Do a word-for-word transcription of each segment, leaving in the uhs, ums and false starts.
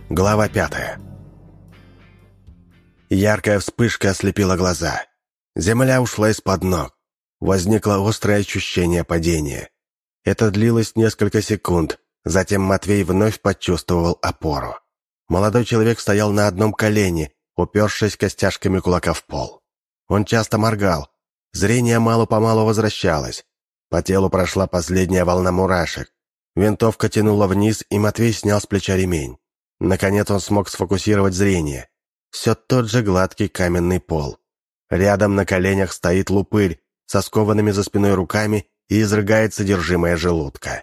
Глава пятая. Яркая вспышка ослепила глаза. Земля ушла из-под ног. Возникло острое ощущение падения. Это длилось несколько секунд. Затем Матвей вновь почувствовал опору. Молодой человек стоял на одном колене, упершись костяшками кулака в пол. Он часто моргал. Зрение мало-помалу возвращалось. По телу прошла последняя волна мурашек. Винтовка тянула вниз, и Матвей снял с плеча ремень. Наконец он смог сфокусировать зрение. Все тот же гладкий каменный пол. Рядом на коленях стоит лупырь со скованными за спиной руками и изрыгает содержимое желудка.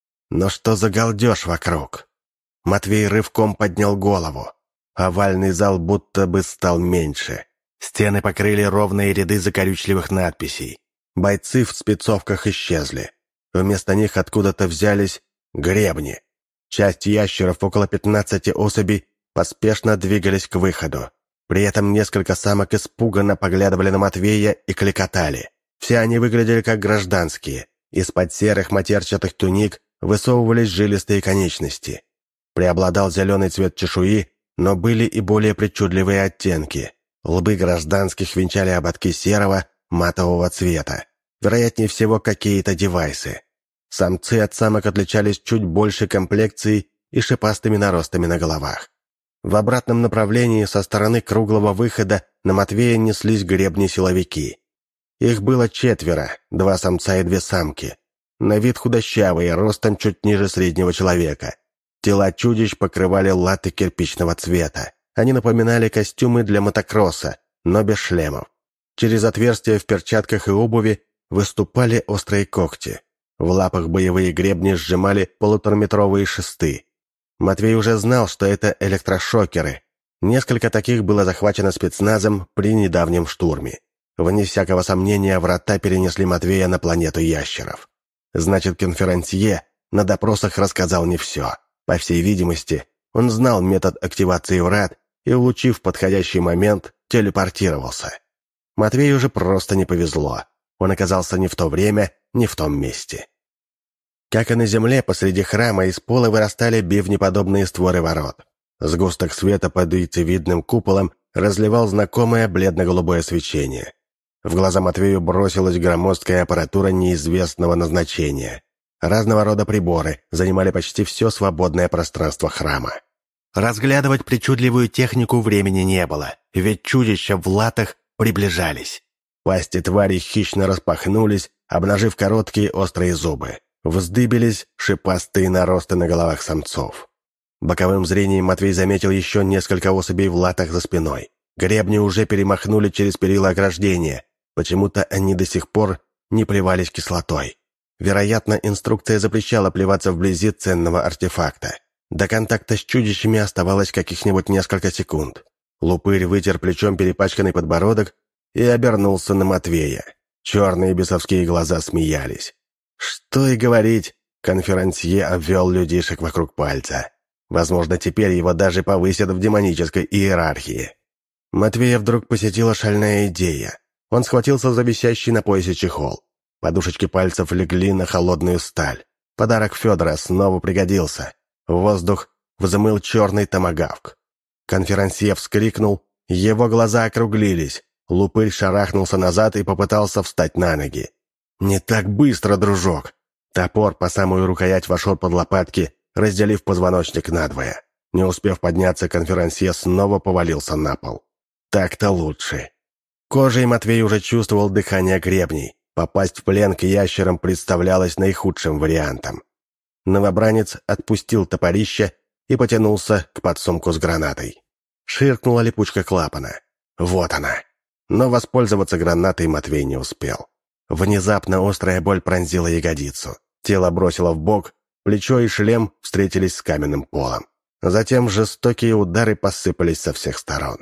Но что за галдеж вокруг? Матвей рывком поднял голову. Овальный зал будто бы стал меньше. Стены покрыли ровные ряды закорючливых надписей. Бойцы в спецовках исчезли. Вместо них откуда-то взялись гребни. Часть ящеров, около пятнадцати особей, поспешно двигались к выходу. При этом несколько самок испуганно поглядывали на Матвея и кликотали. Все они выглядели как гражданские. Из-под серых матерчатых туник высовывались жилистые конечности. Преобладал зеленый цвет чешуи, но были и более причудливые оттенки. Лбы гражданских венчали ободки серого, матового цвета. Вероятнее всего, какие-то девайсы. Самцы от самок отличались чуть большей комплекцией и шипастыми наростами на головах. В обратном направлении со стороны круглого выхода на Матвея неслись гребни-силовики. Их было четверо, два самца и две самки. На вид худощавые, ростом чуть ниже среднего человека. Тела чудищ покрывали латы кирпичного цвета. Они напоминали костюмы для мотокросса, но без шлемов. Через отверстия в перчатках и обуви выступали острые когти. В лапах боевые гребни сжимали полутораметровые шесты. Матвей уже знал, что это электрошокеры. Несколько таких было захвачено спецназом при недавнем штурме. Вне всякого сомнения, врата перенесли Матвея на планету ящеров. Значит, конферансье на допросах рассказал не все. По всей видимости, он знал метод активации врат и, улучив подходящий момент, телепортировался. Матвею же просто не повезло. Он оказался не в то время, не в том месте. Как и на земле, посреди храма из пола вырастали бивнеподобные створы ворот. Сгусток света под яйцевидным куполом разливал знакомое бледно-голубое свечение. В глаза Матвею бросилась громоздкая аппаратура неизвестного назначения. Разного рода приборы занимали почти все свободное пространство храма. Разглядывать причудливую технику времени не было, ведь чудища в латах приближались. Пасти тварей хищно распахнулись, обнажив короткие острые зубы. Вздыбились шипастые наросты на головах самцов. Боковым зрением Матвей заметил еще несколько особей в латах за спиной. Гребни уже перемахнули через перила ограждения. Почему-то они до сих пор не плевались кислотой. Вероятно, инструкция запрещала плеваться вблизи ценного артефакта. До контакта с чудищами оставалось каких-нибудь несколько секунд. Лупырь вытер плечом перепачканный подбородок и обернулся на Матвея. Черные бесовские глаза смеялись. Что и говорить, конферансье обвел людишек вокруг пальца. Возможно, теперь его даже повысят в демонической иерархии. Матвея вдруг посетила шальная идея. Он схватился за висящий на поясе чехол. Подушечки пальцев легли на холодную сталь. Подарок Федора снова пригодился. В воздух взмыл черный томагавк. Конферансье вскрикнул, его глаза округлились. Лупырь шарахнулся назад и попытался встать на ноги. «Не так быстро, дружок!» Топор по самую рукоять вошел под лопатки, разделив позвоночник надвое. Не успев подняться, конферансье снова повалился на пол. Так-то лучше. Кожей Матвей уже чувствовал дыхание гребней. Попасть в плен к ящерам представлялось наихудшим вариантом. Новобранец отпустил топорище и потянулся к подсумку с гранатой. Ширкнула липучка клапана. Вот она. Но воспользоваться гранатой Матвей не успел. Внезапно острая боль пронзила ягодицу. Тело бросило в бок, плечо и шлем встретились с каменным полом. Затем жестокие удары посыпались со всех сторон.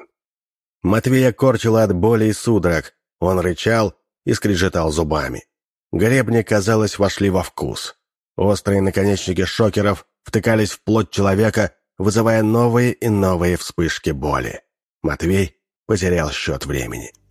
Матвея корчило от боли и судорог. Он рычал и скрежетал зубами. Гребни, казалось, вошли во вкус. Острые наконечники шокеров втыкались в плоть человека, вызывая новые и новые вспышки боли. Матвей потерял счет времени.